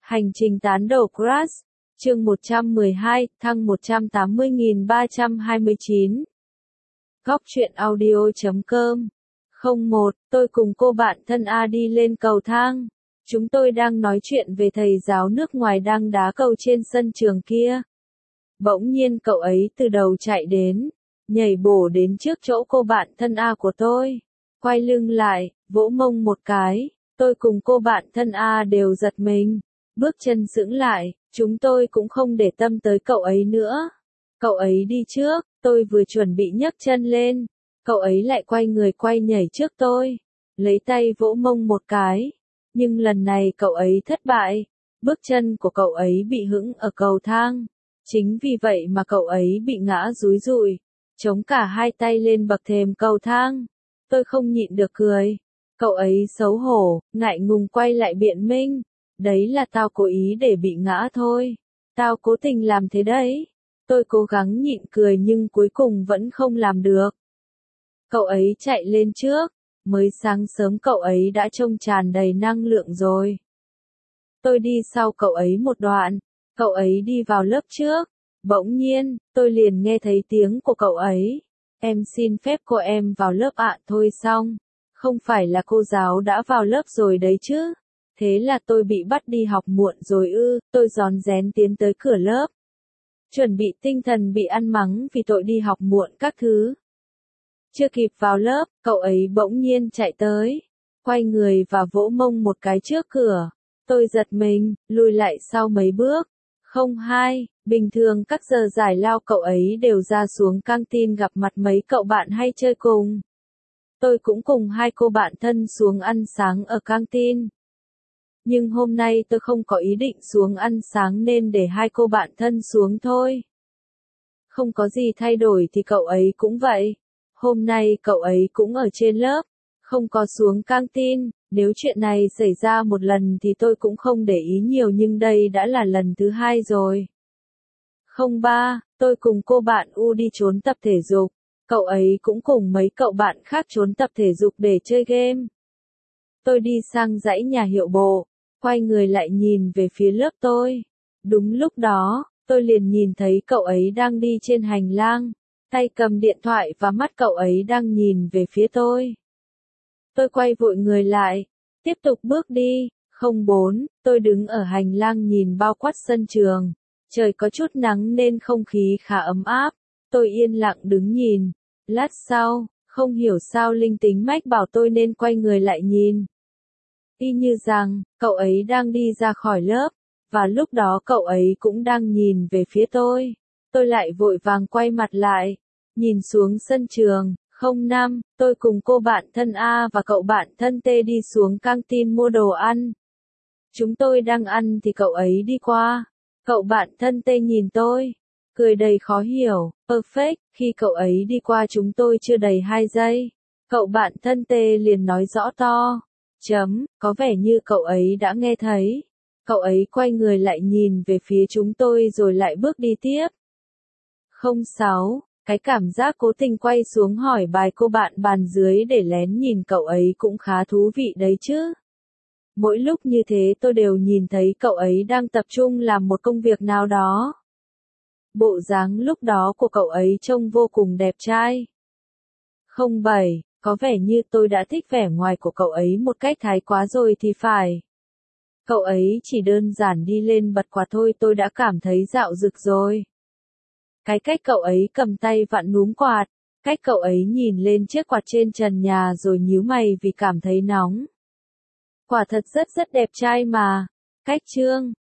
Hành trình tán đầu Crush, chương 112, thăng 180.329. Góc truyện audio.com 01, tôi cùng cô bạn thân A đi lên cầu thang. Chúng tôi đang nói chuyện về thầy giáo nước ngoài đang đá cầu trên sân trường kia. Bỗng nhiên cậu ấy từ đầu chạy đến, nhảy bổ đến trước chỗ cô bạn thân A của tôi. Quay lưng lại, vỗ mông một cái, tôi cùng cô bạn thân A đều giật mình. Bước chân sững lại, chúng tôi cũng không để tâm tới cậu ấy nữa. Cậu ấy đi trước, tôi vừa chuẩn bị nhấc chân lên. Cậu ấy lại quay người quay nhảy trước tôi, lấy tay vỗ mông một cái. Nhưng lần này cậu ấy thất bại, bước chân của cậu ấy bị hững ở cầu thang. Chính vì vậy mà cậu ấy bị ngã dúi dùi, chống cả hai tay lên bậc thềm cầu thang. Tôi không nhịn được cười. Cậu ấy xấu hổ, ngại ngùng quay lại biện minh. Đấy là tao cố ý để bị ngã thôi. Tao cố tình làm thế đấy. Tôi cố gắng nhịn cười nhưng cuối cùng vẫn không làm được. Cậu ấy chạy lên trước. Mới sáng sớm cậu ấy đã trông tràn đầy năng lượng rồi. Tôi đi sau cậu ấy một đoạn. Cậu ấy đi vào lớp trước. Bỗng nhiên, tôi liền nghe thấy tiếng của cậu ấy. Em xin phép cô em vào lớp ạ. Thôi xong. Không phải là cô giáo đã vào lớp rồi đấy chứ. Thế là tôi bị bắt đi học muộn rồi ư. Tôi rón rén tiến tới cửa lớp. Chuẩn bị tinh thần bị ăn mắng vì tội đi học muộn các thứ. Chưa kịp vào lớp, cậu ấy bỗng nhiên chạy tới. Quay người và vỗ mông một cái trước cửa. Tôi giật mình, lùi lại sau mấy bước. Không hai, bình thường các giờ giải lao cậu ấy đều ra xuống căng tin gặp mặt mấy cậu bạn hay chơi cùng. Tôi cũng cùng hai cô bạn thân xuống ăn sáng ở căng tin. Nhưng hôm nay tôi không có ý định xuống ăn sáng nên để hai cô bạn thân xuống thôi. Không có gì thay đổi thì cậu ấy cũng vậy. Hôm nay cậu ấy cũng ở trên lớp, không có xuống căng tin. Nếu chuyện này xảy ra một lần thì tôi cũng không để ý nhiều nhưng đây đã là lần thứ hai rồi. 03, tôi cùng cô bạn U đi trốn tập thể dục. Cậu ấy cũng cùng mấy cậu bạn khác trốn tập thể dục để chơi game. Tôi đi sang dãy nhà hiệu bộ, quay người lại nhìn về phía lớp tôi. Đúng lúc đó, tôi liền nhìn thấy cậu ấy đang đi trên hành lang, tay cầm điện thoại và mắt cậu ấy đang nhìn về phía tôi. Tôi quay vội người lại, tiếp tục bước đi. 04, tôi đứng ở hành lang nhìn bao quát sân trường. Trời có chút nắng nên không khí khá ấm áp. Tôi yên lặng đứng nhìn. Lát sau, không hiểu sao linh tính mách bảo tôi nên quay người lại nhìn. Y như rằng, cậu ấy đang đi ra khỏi lớp, và lúc đó cậu ấy cũng đang nhìn về phía tôi. Tôi lại vội vàng quay mặt lại, nhìn xuống sân trường. 05, tôi cùng cô bạn thân A và cậu bạn thân T đi xuống căng tin mua đồ ăn. Chúng tôi đang ăn thì cậu ấy đi qua. Cậu bạn thân T nhìn tôi, cười đầy khó hiểu. Perfect, khi cậu ấy đi qua chúng tôi chưa đầy 2 giây. Cậu bạn thân T liền nói rõ to. Có vẻ như cậu ấy đã nghe thấy. Cậu ấy quay người lại nhìn về phía chúng tôi rồi lại bước đi tiếp. 06, cái cảm giác cố tình quay xuống hỏi bài cô bạn bàn dưới để lén nhìn cậu ấy cũng khá thú vị đấy chứ. Mỗi lúc như thế tôi đều nhìn thấy cậu ấy đang tập trung làm một công việc nào đó. Bộ dáng lúc đó của cậu ấy trông vô cùng đẹp trai. 07, có vẻ như tôi đã thích vẻ ngoài của cậu ấy một cách thái quá rồi thì phải. Cậu ấy chỉ đơn giản đi lên bật quạt thôi tôi đã cảm thấy dạo rực rồi. Cái cách cậu ấy cầm tay vặn núm quạt, cách cậu ấy nhìn lên chiếc quạt trên trần nhà rồi nhíu mày vì cảm thấy nóng. Quả thật rất đẹp trai mà. Cách chương,